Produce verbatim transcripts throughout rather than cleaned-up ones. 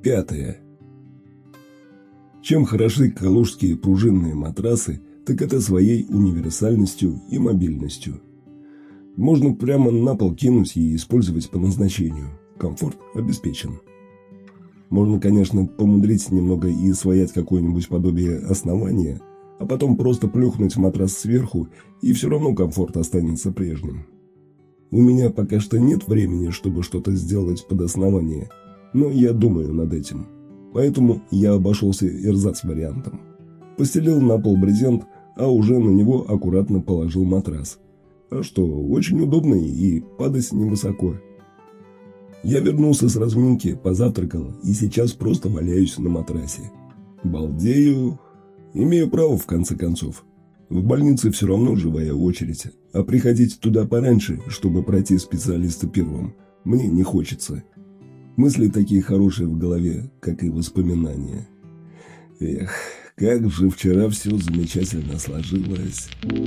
Пятое. Чем хороши калужские пружинные матрасы, так это своей универсальностью и мобильностью. Можно прямо на пол кинуть и использовать по назначению. Комфорт обеспечен. Можно, конечно, помудрить немного и своять какое-нибудь подобие основания, а потом просто плюхнуть матрас сверху, и все равно комфорт останется прежним. У меня пока что нет времени, чтобы что-то сделать под основание, но я думаю над этим. Поэтому я обошелся эрзац-вариантом. Постелил на пол брезент, а уже на него аккуратно положил матрас. А что, очень удобно и падать невысоко. Я вернулся с разминки, позавтракал и сейчас просто валяюсь на матрасе. Балдею. Имею право, в конце концов. В больнице все равно живая очередь, а приходить туда пораньше, чтобы пройти специалиста первым, мне не хочется. Мысли такие хорошие в голове, как и воспоминания. Эх, как же вчера все замечательно сложилось.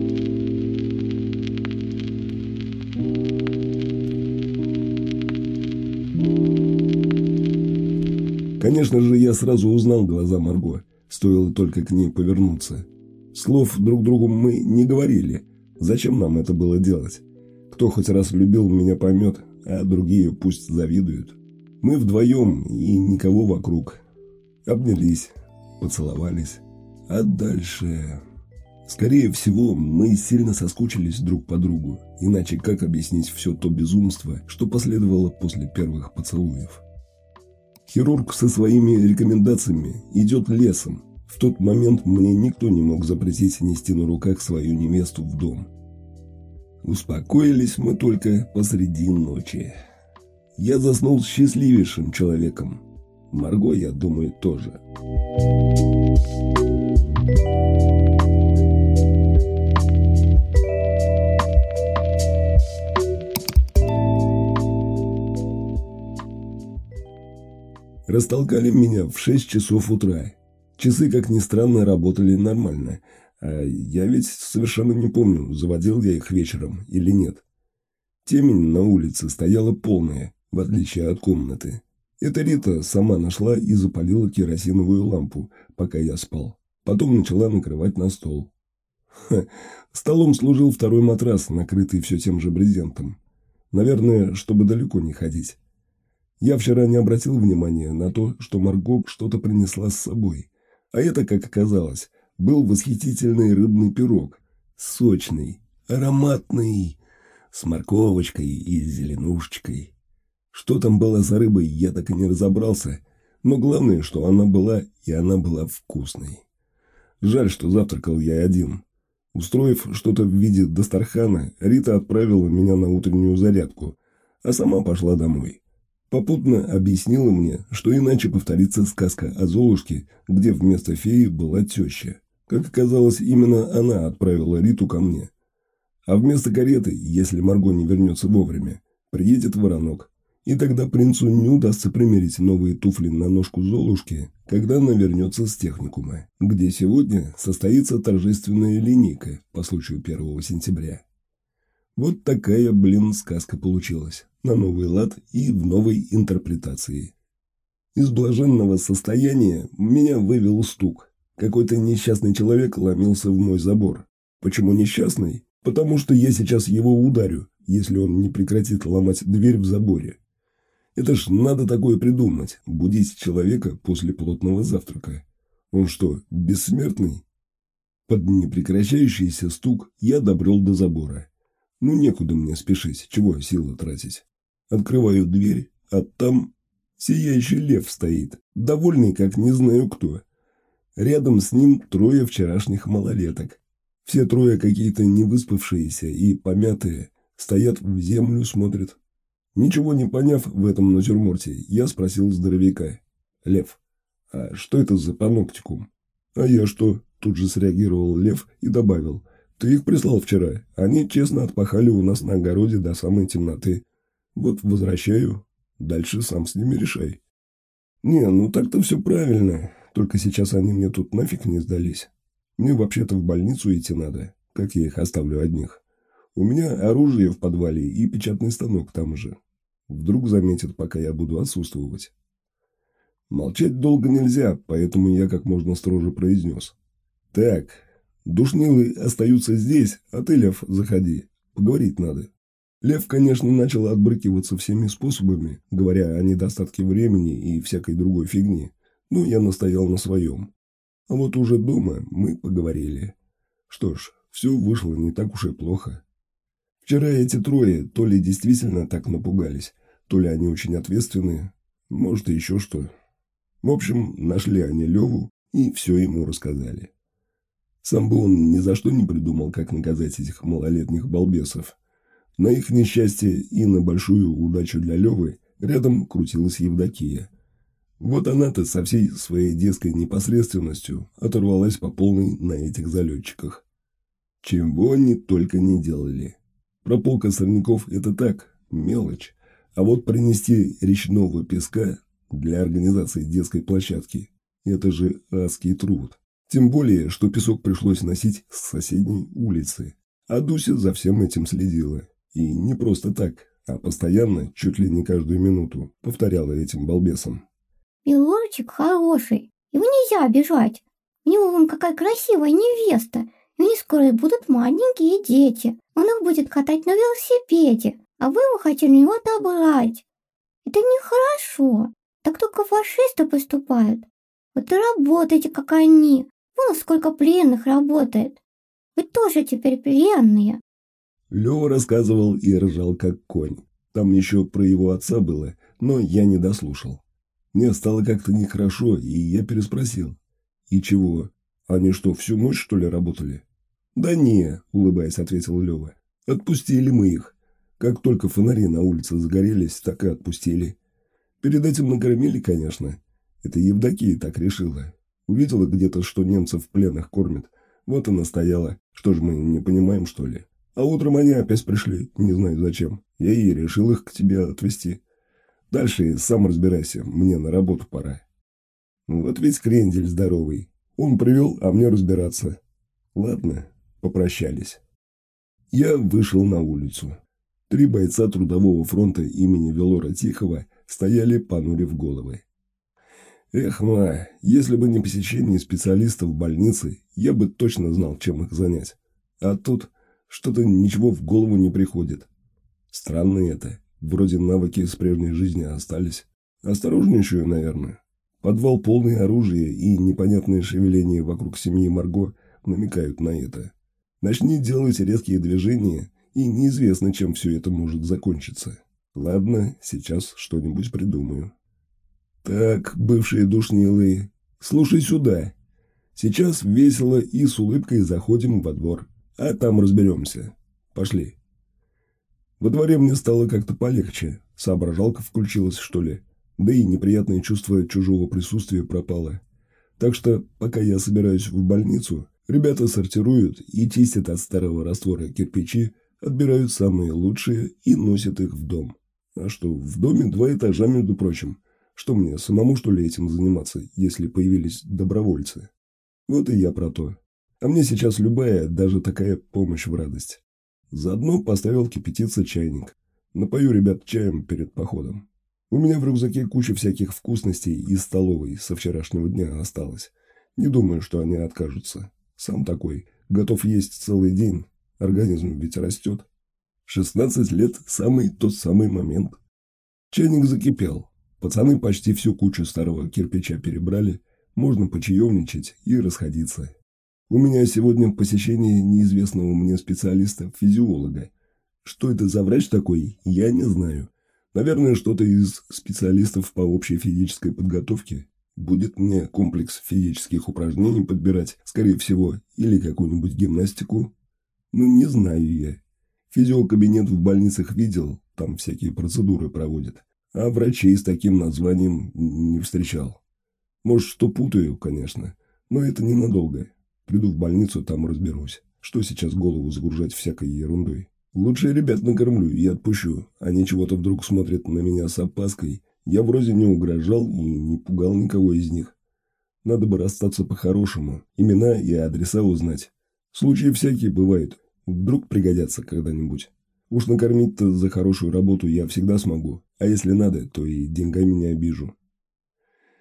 Конечно же, я сразу узнал глаза Марго, стоило только к ней повернуться. Слов друг другу мы не говорили. Зачем нам это было делать? Кто хоть раз любил, меня поймет, а другие пусть завидуют. Мы вдвоем и никого вокруг. Обнялись, поцеловались. А дальше... Скорее всего, мы сильно соскучились друг по другу. Иначе как объяснить все то безумство, что последовало после первых поцелуев? Хирург со своими рекомендациями идет лесом. В тот момент мне никто не мог запретить нести на руках свою невесту в дом. Успокоились мы только посреди ночи. Я заснул счастливейшим человеком. Марго, я думаю, тоже. Растолкали меня в шесть часов утра. Часы, как ни странно, работали нормально. А я ведь совершенно не помню, заводил я их вечером или нет. Темень на улице стояла полная, в отличие от комнаты. Это Рита сама нашла и запалила керосиновую лампу, пока я спал. Потом начала накрывать на стол. Ха, столом служил второй матрас, накрытый все тем же брезентом. Наверное, чтобы далеко не ходить. Я вчера не обратил внимания на то, что Марго что-то принесла с собой. А это, как оказалось, был восхитительный рыбный пирог. Сочный, ароматный, с морковочкой и зеленушечкой. Что там было за рыбой, я так и не разобрался, но главное, что она была, и она была вкусной. Жаль, что завтракал я один. Устроив что-то в виде дастархана, Рита отправила меня на утреннюю зарядку, а сама пошла домой. Попутно объяснила мне, что иначе повторится сказка о Золушке, где вместо феи была теща. Как оказалось, именно она отправила Риту ко мне. А вместо кареты, если Марго не вернется вовремя, приедет воронок. И тогда принцу не удастся примерить новые туфли на ножку Золушки, когда она вернется с техникума, где сегодня состоится торжественная линейка по случаю первого сентября. Вот такая, блин, сказка получилась. На новый лад и в новой интерпретации. Из блаженного состояния меня вывел стук. Какой-то несчастный человек ломился в мой забор. Почему несчастный? Потому что я сейчас его ударю, если он не прекратит ломать дверь в заборе. Это ж надо такое придумать, будить человека после плотного завтрака. Он что, бессмертный? Под непрекращающийся стук я добрел до забора. Ну, некуда мне спешить, чего силы тратить. Открываю дверь, а там сияющий лев стоит, довольный как не знаю кто. Рядом с ним трое вчерашних малолеток. Все трое какие-то невыспавшиеся и помятые, стоят в землю, смотрят. Ничего не поняв в этом натюрморте, я спросил здоровяка: «Лев, а что это за паноптикум?» «А я что?» – тут же среагировал Лев и добавил: «Ты их прислал вчера, они честно отпахали у нас на огороде до самой темноты. Вот возвращаю, дальше сам с ними решай». «Не, ну так-то все правильно, только сейчас они мне тут нафиг не сдались. Мне вообще-то в больницу идти надо, как я их оставлю одних? У меня оружие в подвале и печатный станок там же. Вдруг заметят, пока я буду отсутствовать». Молчать долго нельзя, поэтому я как можно строже произнес. Так, душнилы остаются здесь, а ты, Лев, заходи. Поговорить надо. Лев, конечно, начал отбрыкиваться всеми способами, говоря о недостатке времени и всякой другой фигни, но я настоял на своем. А вот уже дома мы поговорили. Что ж, все вышло не так уж и плохо. Вчера эти трое то ли действительно так напугались, то ли они очень ответственные, может и еще что. В общем, нашли они Леву и все ему рассказали. Сам бы он ни за что не придумал, как наказать этих малолетних балбесов. На их несчастье и на большую удачу для Левы рядом крутилась Евдокия. Вот она-то со всей своей детской непосредственностью оторвалась по полной на этих залетчиках. Чего они только не делали. Прополка сорняков – это так, мелочь. А вот принести речного песка для организации детской площадки – это же адский труд. Тем более, что песок пришлось носить с соседней улицы. А Дуся за всем этим следила. И не просто так, а постоянно, чуть ли не каждую минуту, повторяла этим балбесам. Белорчик хороший, его нельзя обижать. У него вон какая красивая невеста, и у них скоро будут маленькие дети. Он их будет катать на велосипеде, а вы его хотели у него отобрать. Это нехорошо. Так только фашисты поступают. Вот и работайте, как они. Вон сколько пленных работает. Вы тоже теперь пленные. Лёва рассказывал и ржал, как конь. Там еще про его отца было, но я не дослушал. Мне стало как-то нехорошо, и я переспросил. «И чего? Они что, всю ночь, что ли, работали?» «Да не», — улыбаясь, ответил Лёва. «Отпустили мы их. Как только фонари на улице загорелись, так и отпустили. Перед этим накормили, конечно. Это Евдокия так решила. Увидела где-то, что немцев в пленах кормят. Вот и настояла. Что ж мы не понимаем, что ли? А утром они опять пришли, не знаю зачем. Я и решил их к тебе отвезти. Дальше сам разбирайся, мне на работу пора». Вот ведь крендель здоровый. Он привел, а мне разбираться. Ладно, попрощались. Я вышел на улицу. Три бойца Трудового фронта имени Велора Тихого стояли, понурив головы. Эх, ма, если бы не посещение специалистов в больнице, я бы точно знал, чем их занять. А тут что-то ничего в голову не приходит. Странно это. Вроде навыки с прежней жизни остались. Осторожничаю, наверное. Подвал полный оружия и непонятные шевеления вокруг семьи Марго намекают на это. Начни делать резкие движения, и неизвестно, чем все это может закончиться. Ладно, сейчас что-нибудь придумаю. Так, бывшие душнилы, слушай сюда. Сейчас весело и с улыбкой заходим во двор, а там разберемся. Пошли. Во дворе мне стало как-то полегче. Соображалка включилась, что ли. Да и неприятное чувство чужого присутствия пропало. Так что, пока я собираюсь в больницу, ребята сортируют и чистят от старого раствора кирпичи, отбирают самые лучшие и носят их в дом. А что, в доме два этажа, между прочим. Что мне, самому, что ли, этим заниматься, если появились добровольцы? Вот и я про то. А мне сейчас любая, даже такая помощь в радость. Заодно поставил кипятиться чайник. Напою ребят чаем перед походом. У меня в рюкзаке куча всяких вкусностей из столовой со вчерашнего дня осталось. Не думаю, что они откажутся. Сам такой. Готов есть целый день. Организм ведь растет. шестнадцать лет – самый тот самый момент. Чайник закипел. Пацаны почти всю кучу старого кирпича перебрали. Можно почаевничать и расходиться. У меня сегодня посещение неизвестного мне специалиста-физиолога. Что это за врач такой, я не знаю. Наверное, что-то из специалистов по общей физической подготовке. Будет мне комплекс физических упражнений подбирать, скорее всего, или какую-нибудь гимнастику. Ну, не знаю я. Физиокабинет в больницах видел, там всякие процедуры проводят. А врачей с таким названием не встречал. Может, что путаю, конечно, но это ненадолго. Приду в больницу, там разберусь. Что сейчас голову загружать всякой ерундой? Лучше ребят накормлю и отпущу. Они чего-то вдруг смотрят на меня с опаской. Я вроде не угрожал и не пугал никого из них. Надо бы расстаться по-хорошему. Имена и адреса узнать. Случаи всякие бывают. Вдруг пригодятся когда-нибудь. Уж накормить-то за хорошую работу я всегда смогу. А если надо, то и деньгами не обижу.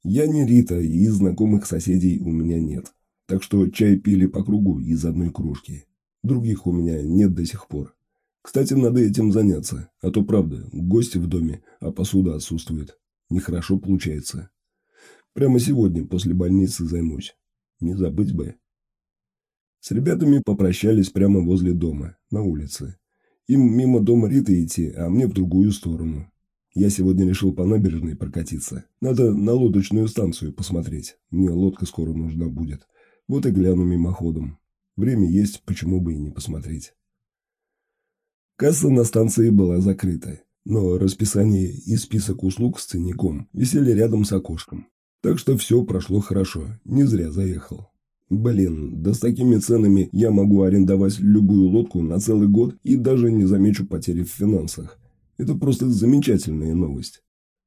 Я не Рита, и знакомых соседей у меня нет. Так что чай пили по кругу из одной кружки. Других у меня нет до сих пор. Кстати, надо этим заняться, а то правда, гости в доме, а посуда отсутствует. Нехорошо получается. Прямо сегодня после больницы займусь. Не забыть бы. С ребятами попрощались прямо возле дома, на улице. Им мимо дома Риты идти, а мне в другую сторону. Я сегодня решил по набережной прокатиться. Надо на лодочную станцию посмотреть. Мне лодка скоро нужна будет. Вот и гляну мимоходом. Время есть, почему бы и не посмотреть. Касса на станции была закрыта, но расписание и список услуг с ценником висели рядом с окошком. Так что все прошло хорошо, не зря заехал. Блин, да с такими ценами я могу арендовать любую лодку на целый год и даже не замечу потери в финансах. Это просто замечательная новость.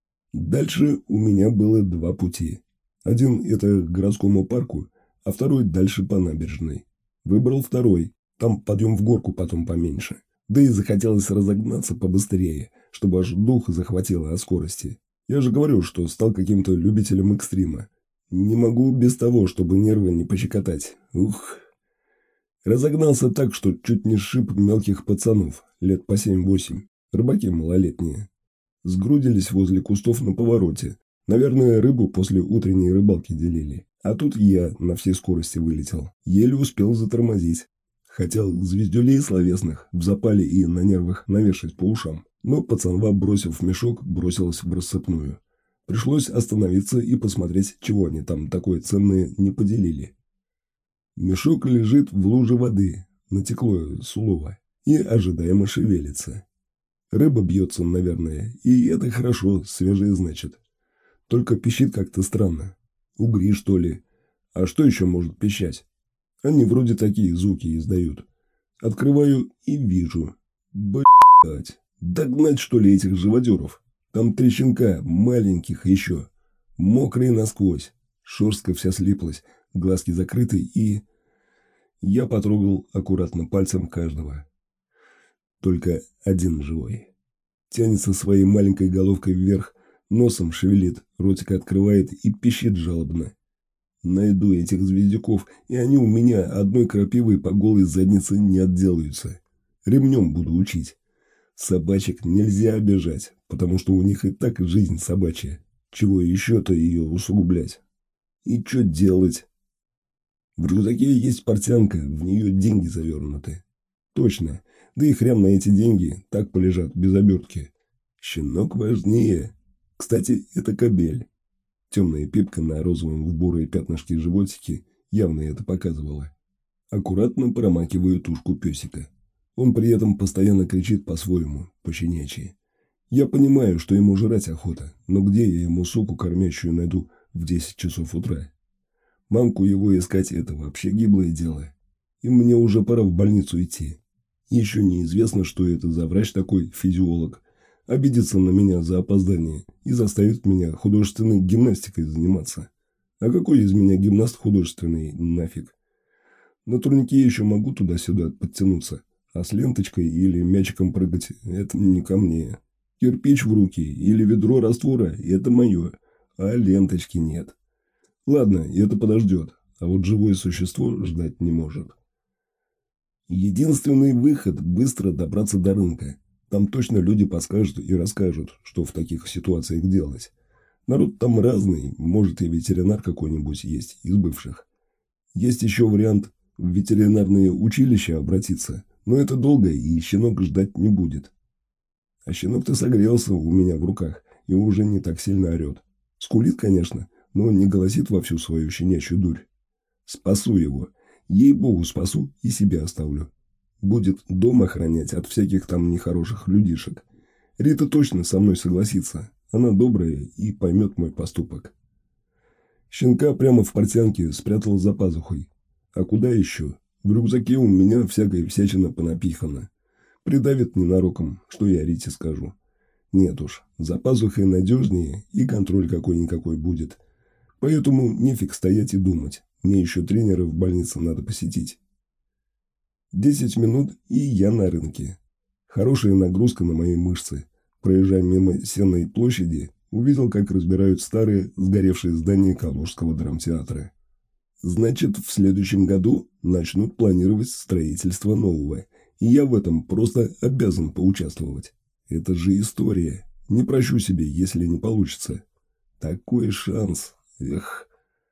Дальше у меня было два пути. Один – это к городскому парку, а второй дальше по набережной. Выбрал второй, там подъем в горку потом поменьше. Да и захотелось разогнаться побыстрее, чтобы аж дух захватило от скорости. Я же говорю, что стал каким-то любителем экстрима. Не могу без того, чтобы нервы не пощекотать. Ух. Разогнался так, что чуть не сшиб мелких пацанов, лет по семь-восемь. Рыбаки малолетние. Сгрудились возле кустов на повороте. Наверное, рыбу после утренней рыбалки делили. А тут я на всей скорости вылетел. Еле успел затормозить. Хотел звездюлей словесных в запале и на нервах навешать по ушам. Но пацанва, бросив мешок, бросилась в рассыпную. Пришлось остановиться и посмотреть, чего они там такое ценное не поделили. Мешок лежит в луже воды, натекло с улова, и ожидаемо шевелится. Рыба бьется, наверное, и это хорошо, свежее значит. Только пищит как-то странно. Угри, что ли? А что еще может пищать? Они вроде такие звуки издают. Открываю и вижу. Блять, догнать, что ли, этих живодеров? Там три щенка, маленьких еще. Мокрые насквозь. Шерстка вся слиплась, глазки закрыты и... Я потрогал аккуратно пальцем каждого. Только один живой. Тянется своей маленькой головкой вверх, носом шевелит, ротик открывает и пищит жалобно. Найду этих звездюков, и они у меня одной крапивой по голой заднице не отделаются. Ремнем буду учить. Собачек нельзя обижать, потому что у них и так жизнь собачья. Чего еще-то ее усугублять? И что делать? В рюкзаке есть портянка, в нее деньги завернуты. Точно, да и хрен на эти деньги так полежат без обертки. Щенок важнее. Кстати, это кобель. Темная пипка на розовом в бурые пятнышки животике явно это показывала. Аккуратно промакиваю тушку песика. Он при этом постоянно кричит по-своему, по-щенячьи. Я понимаю, что ему жрать охота, но где я ему суку кормящую найду в десять часов утра? Мамку его искать – это вообще гиблое дело. И мне уже пора в больницу идти. Еще неизвестно, что это за врач такой, физиолог. Обидится на меня за опоздание и заставит меня художественной гимнастикой заниматься. А какой из меня гимнаст художественный, нафиг? На турнике еще могу туда-сюда подтянуться, а с ленточкой или мячиком прыгать – это не ко мне. Кирпич в руки или ведро раствора – это мое, а ленточки нет. Ладно, это подождет, а вот живое существо ждать не может. Единственный выход – быстро добраться до рынка. Там точно люди подскажут и расскажут, что в таких ситуациях делать. Народ там разный, может и ветеринар какой-нибудь есть из бывших. Есть еще вариант в ветеринарное училище обратиться, но это долго и щенок ждать не будет. А щенок-то согрелся у меня в руках и уже не так сильно орет. Скулит, конечно, но не голосит во всю свою щенячью дурь. Спасу его, ей-богу спасу и себя оставлю. Будет дом охранять от всяких там нехороших людишек. Рита точно со мной согласится. Она добрая и поймет мой поступок. Щенка прямо в портянке спрятал за пазухой. А куда еще? В рюкзаке у меня всякая всячина понапихана. Придавит ненароком, что я Рите скажу. Нет уж, за пазухой надежнее и контроль какой-никакой будет. Поэтому нефиг стоять и думать. Мне еще тренера в больнице надо посетить. Десять минут, и я на рынке. Хорошая нагрузка на мои мышцы. Проезжая мимо Сенной площади, увидел, как разбирают старые, сгоревшие здания Калужского драмтеатра. Значит, в следующем году начнут планировать строительство нового, и я в этом просто обязан поучаствовать. Это же история. Не прощу себе, если не получится. Такой шанс. Эх.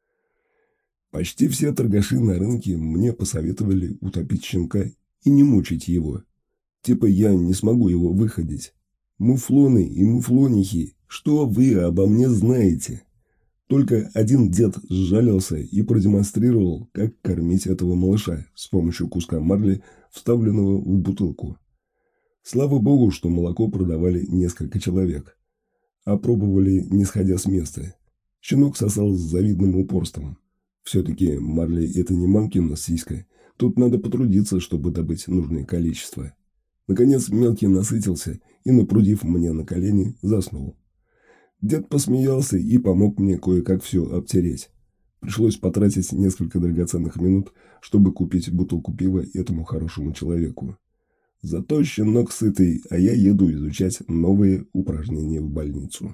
Почти все торгаши на рынке мне посоветовали утопить щенка и не мучить его. Типа я не смогу его выходить. Муфлоны и муфлонихи, что вы обо мне знаете? Только один дед сжалился и продемонстрировал, как кормить этого малыша с помощью куска марли, вставленного в бутылку. Слава богу, что молоко продавали несколько человек. Опробовали, не сходя с места. Щенок сосал с завидным упорством. Все-таки марли – это не мамкина сиська. Тут надо потрудиться, чтобы добыть нужное количество. Наконец мелкий насытился и, напрудив мне на колени, заснул. Дед посмеялся и помог мне кое-как все обтереть. Пришлось потратить несколько драгоценных минут, чтобы купить бутылку пива этому хорошему человеку. Зато щенок сытый, а я еду изучать новые упражнения в больницу.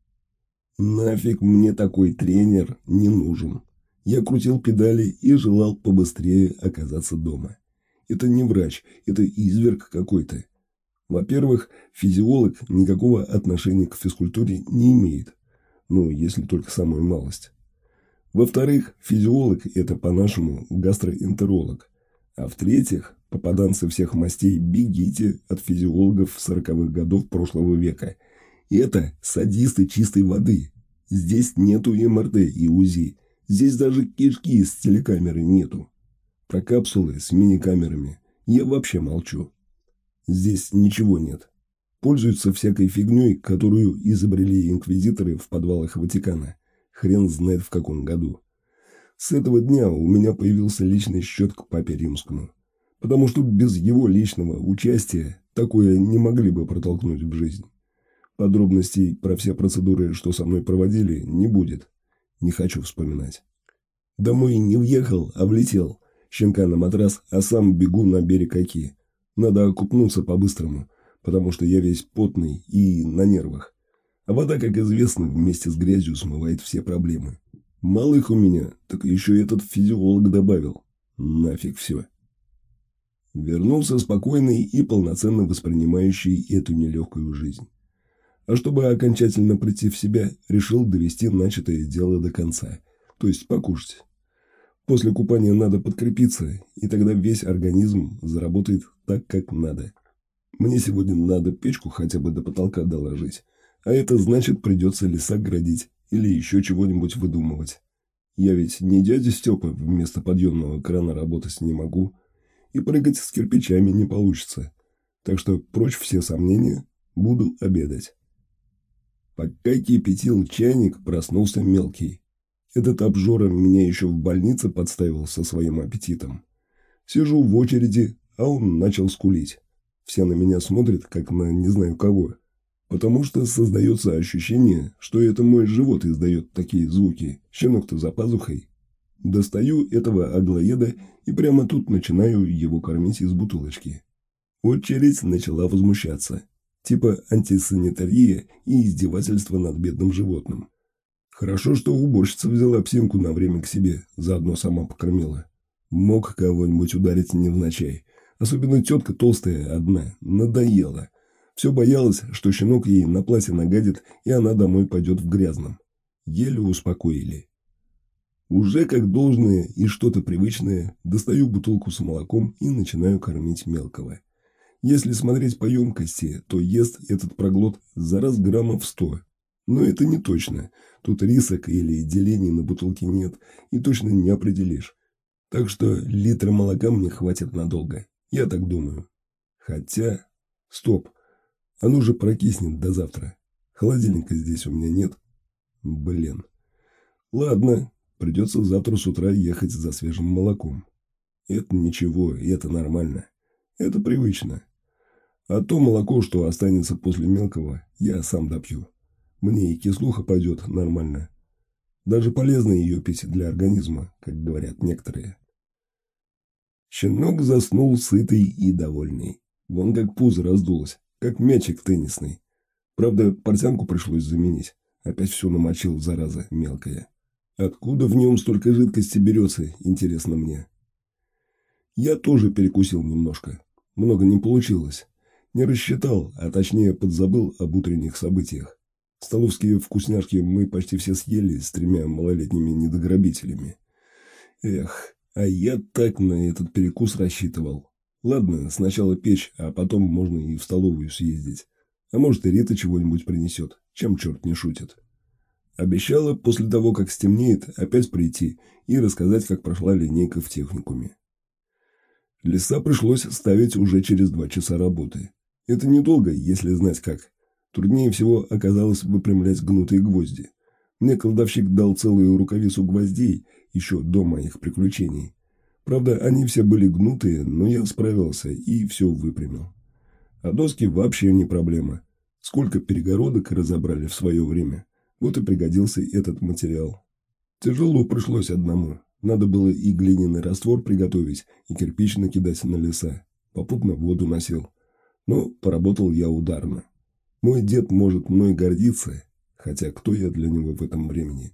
Нафиг мне такой тренер не нужен. Я крутил педали и желал побыстрее оказаться дома. Это не врач, это изверг какой-то. Во-первых, физиолог никакого отношения к физкультуре не имеет. Ну, если только самую малость. Во-вторых, физиолог – это по-нашему гастроэнтеролог. А в-третьих, попаданцы всех мастей, бегите от физиологов сороковых годов прошлого века. Это садисты чистой воды. Здесь нету эм эр тэ и УЗИ. Здесь даже кишки с телекамерой нету. Про капсулы с мини-камерами я вообще молчу. Здесь ничего нет. Пользуются всякой фигней, которую изобрели инквизиторы в подвалах Ватикана. Хрен знает в каком году. С этого дня у меня появился личный счет к папе римскому. Потому что без его личного участия такое не могли бы протолкнуть в жизнь. Подробностей про все процедуры, что со мной проводили, не будет. Не хочу вспоминать. Домой не въехал, а влетел. Щенка на матрас, а сам бегу на берег Оки. Надо окупнуться по-быстрому, потому что я весь потный и на нервах. А вода, как известно, вместе с грязью смывает все проблемы. Малых у меня, так еще и этот физиолог добавил. Нафиг все. Вернулся спокойный и полноценно воспринимающий эту нелегкую жизнь. А чтобы окончательно прийти в себя, решил довести начатое дело до конца, то есть покушать. После купания надо подкрепиться, и тогда весь организм заработает так, как надо. Мне сегодня надо печку хотя бы до потолка доложить, а это значит придется леса градить или еще чего-нибудь выдумывать. Я ведь не дядя Степа вместо подъемного крана работать не могу, и прыгать с кирпичами не получится, так что прочь все сомнения, буду обедать. Пока кипятил чайник, проснулся мелкий. Этот обжора меня еще в больнице подставил со своим аппетитом. Сижу в очереди, а он начал скулить. Все на меня смотрят, как на не знаю кого. Потому что создается ощущение, что это мой живот издает такие звуки. Щенок-то за пазухой. Достаю этого аглоеда и прямо тут начинаю его кормить из бутылочки. Очередь начала возмущаться. Типа антисанитария и издевательство над бедным животным. Хорошо, что уборщица взяла псинку на время к себе, заодно сама покормила. Мог кого-нибудь ударить невзначай. Особенно тетка толстая одна, надоела. Все боялась, что щенок ей на платье нагадит, и она домой пойдет в грязном. Еле успокоили. Уже как должное и что-то привычное, достаю бутылку с молоком и начинаю кормить мелкого. Если смотреть по емкости, то ест этот проглот за раз граммов сто. Но это не точно. Тут рисок или делений на бутылке нет, и точно не определишь. Так что литра молока мне хватит надолго. Я так думаю. Хотя... Стоп. Оно же прокиснет до завтра. Холодильника здесь у меня нет. Блин. Ладно, придется завтра с утра ехать за свежим молоком. Это ничего, это нормально. Это привычно. А то молоко, что останется после мелкого, я сам допью. Мне и кислуха пойдет нормально. Даже полезно ее пить для организма, как говорят некоторые. Щенок заснул сытый и довольный. Вон как пузо раздулось, как мячик теннисный. Правда, портянку пришлось заменить. Опять все намочил, зараза мелкая. Откуда в нем столько жидкости берется, интересно мне. Я тоже перекусил немножко. Много не получилось. Не рассчитал, а точнее подзабыл об утренних событиях. Столовские вкусняшки мы почти все съели с тремя малолетними недограбителями. Эх, а я так на этот перекус рассчитывал. Ладно, сначала печь, а потом можно и в столовую съездить. А может, и Рита чего-нибудь принесет, чем черт не шутит. Обещала после того, как стемнеет, опять прийти и рассказать, как прошла линейка в техникуме. Леса пришлось ставить уже через два часа работы. Это недолго, если знать как. Труднее всего оказалось выпрямлять гнутые гвозди. Мне кладовщик дал целую рукавицу гвоздей еще до моих приключений. Правда, они все были гнутые, но я справился и все выпрямил. А доски вообще не проблема. Сколько перегородок разобрали в свое время. Вот и пригодился этот материал. Тяжело пришлось одному. Надо было и глиняный раствор приготовить, и кирпич накидать на леса. Попутно воду носил. Но поработал я ударно. Мой дед может мной гордиться, хотя кто я для него в этом времени?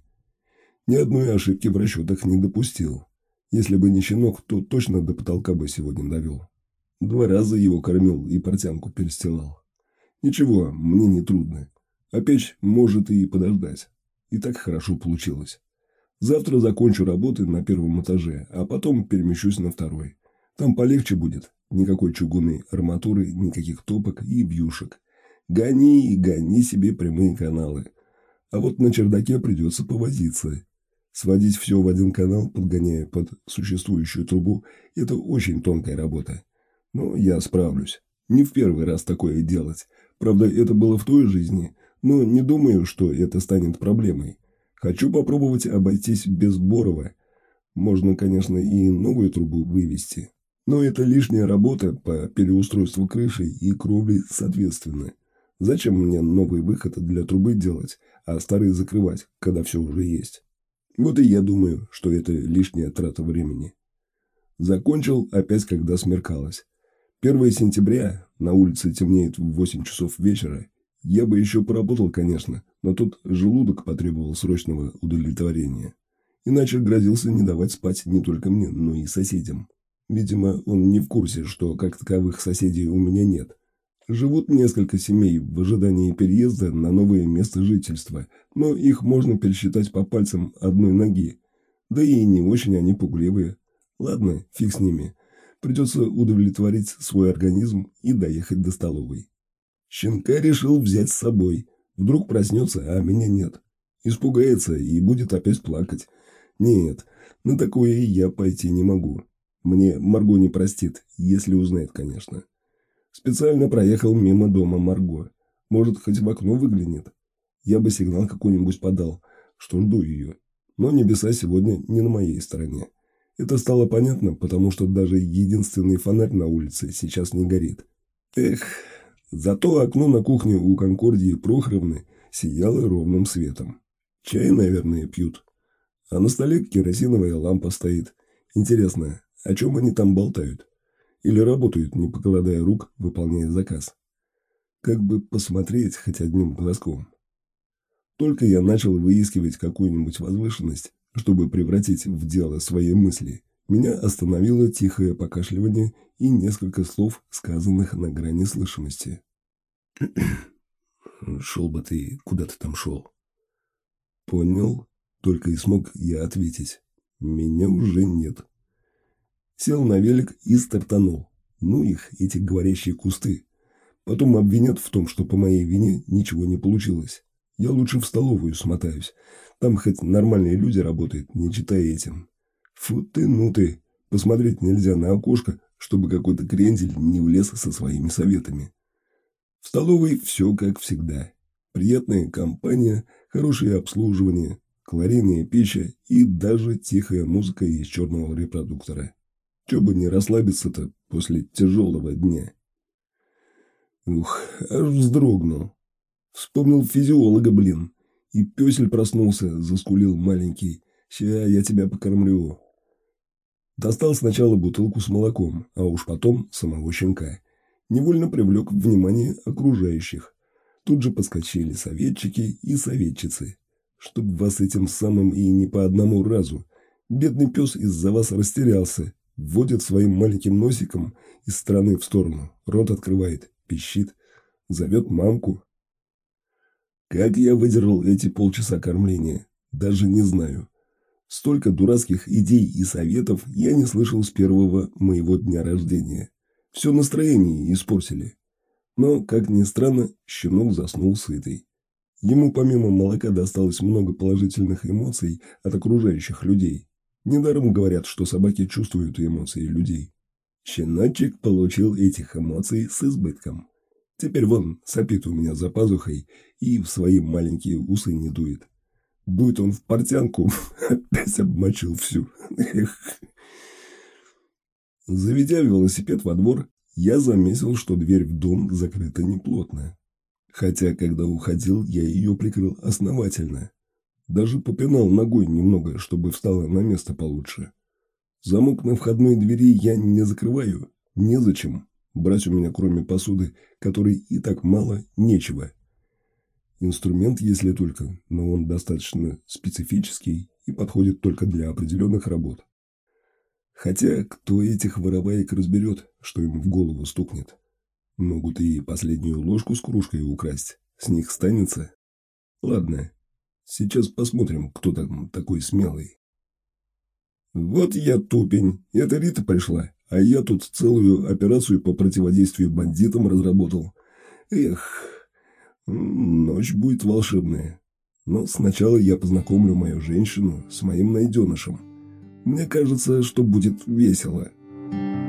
Ни одной ошибки в расчетах не допустил. Если бы не щенок, то точно до потолка бы сегодня довел. Два раза его кормил и портянку перестилал. Ничего, мне не трудно. А печь может и подождать. И так хорошо получилось. Завтра закончу работы на первом этаже, а потом перемещусь на второй. Там полегче будет. Никакой чугунной арматуры, никаких топок и вьюшек. Гони и гони себе прямые каналы. А вот на чердаке придется повозиться. Сводить все в один канал, подгоняя под существующую трубу, это очень тонкая работа. Но я справлюсь. Не в первый раз такое делать. Правда, это было в той жизни, но не думаю, что это станет проблемой. Хочу попробовать обойтись без Борова. Можно, конечно, и новую трубу вывести. Но это лишняя работа по переустройству крыши и кровли соответственно. Зачем мне новый выход для трубы делать, а старый закрывать, когда все уже есть? Вот и я думаю, что это лишняя трата времени. Закончил опять, когда смеркалось. первое сентября, на улице темнеет в восемь часов вечера. Я бы еще поработал, конечно, но тут желудок потребовал срочного удовлетворения. Иначе грозился не давать спать не только мне, но и соседям. Видимо, он не в курсе, что как таковых соседей у меня нет. Живут несколько семей в ожидании переезда на новое место жительства, но их можно пересчитать по пальцам одной ноги. Да и не очень они пугливые. Ладно, фиг с ними. Придется удовлетворить свой организм и доехать до столовой. Щенка решил взять с собой. Вдруг проснется, а меня нет. Испугается и будет опять плакать. Нет, на такое я пойти не могу. Мне Марго не простит, если узнает, конечно. Специально проехал мимо дома Марго. Может, хоть в окно выглянет. Я бы сигнал какой-нибудь подал, что жду ее. Но небеса сегодня не на моей стороне. Это стало понятно, потому что даже единственный фонарь на улице сейчас не горит. Эх, зато окно на кухне у Конкордии Прохоровны сияло ровным светом. Чай, наверное, пьют. А на столе керосиновая лампа стоит. Интересно, о чем они там болтают? Или работают, не покладая рук, выполняя заказ? Как бы посмотреть хоть одним глазком. Только я начал выискивать какую-нибудь возвышенность, чтобы превратить в дело свои мысли, меня остановило тихое покашливание и несколько слов, сказанных на грани слышимости. «Шел бы ты, куда ты там шел?» «Понял», только и смог я ответить. «Меня уже нет». Сел на велик и стартанул. Ну их, эти говорящие кусты. Потом обвинят в том, что по моей вине ничего не получилось. Я лучше в столовую смотаюсь. Там хоть нормальные люди работают, не читая этим. Фу ты, ну ты. Посмотреть нельзя на окошко, чтобы какой-то крендель не влез со своими советами. В столовой все как всегда. Приятная компания, хорошее обслуживание, калорийная пища и даже тихая музыка из черного репродуктора. Че бы не расслабиться-то после тяжелого дня. Ух, аж вздрогнул. Вспомнил физиолога, блин. И пёсель проснулся, заскулил маленький. Ща я тебя покормлю. Достал сначала бутылку с молоком, а уж потом самого щенка. Невольно привлек внимание окружающих. Тут же подскочили советчики и советчицы. Чтоб вас этим самым и не по одному разу. Бедный пес из-за вас растерялся. Вводит своим маленьким носиком из стороны в сторону. Рот открывает, пищит, зовет мамку. Как я выдержал эти полчаса кормления, даже не знаю. Столько дурацких идей и советов я не слышал с первого моего дня рождения. Все настроение испортили. Но, как ни странно, щенок заснул сытый. Ему помимо молока досталось много положительных эмоций от окружающих людей. Недаром говорят, что собаки чувствуют эмоции людей. Щеночек получил этих эмоций с избытком. Теперь вон сопит у меня за пазухой и в свои маленькие усы не дует. Дует он в портянку, опять обмочил всю. Эх. Заведя велосипед во двор, я заметил, что дверь в дом закрыта неплотно. Хотя, когда уходил, я ее прикрыл основательно. Даже попинал ногой немного, чтобы встала на место получше. Замок на входной двери я не закрываю. Незачем. Брать у меня, кроме посуды, которой и так мало, нечего. Инструмент, если только, но он достаточно специфический и подходит только для определенных работ. Хотя, кто этих вороваек разберет, что им в голову стукнет? Могут и последнюю ложку с кружкой украсть. С них станется. Ладно, сейчас посмотрим, кто там такой смелый. Вот я тупень. Это Рита пришла, а я тут целую операцию по противодействию бандитам разработал. Эх, ночь будет волшебная. Но сначала я познакомлю мою женщину с моим найденышем. Мне кажется, что будет весело.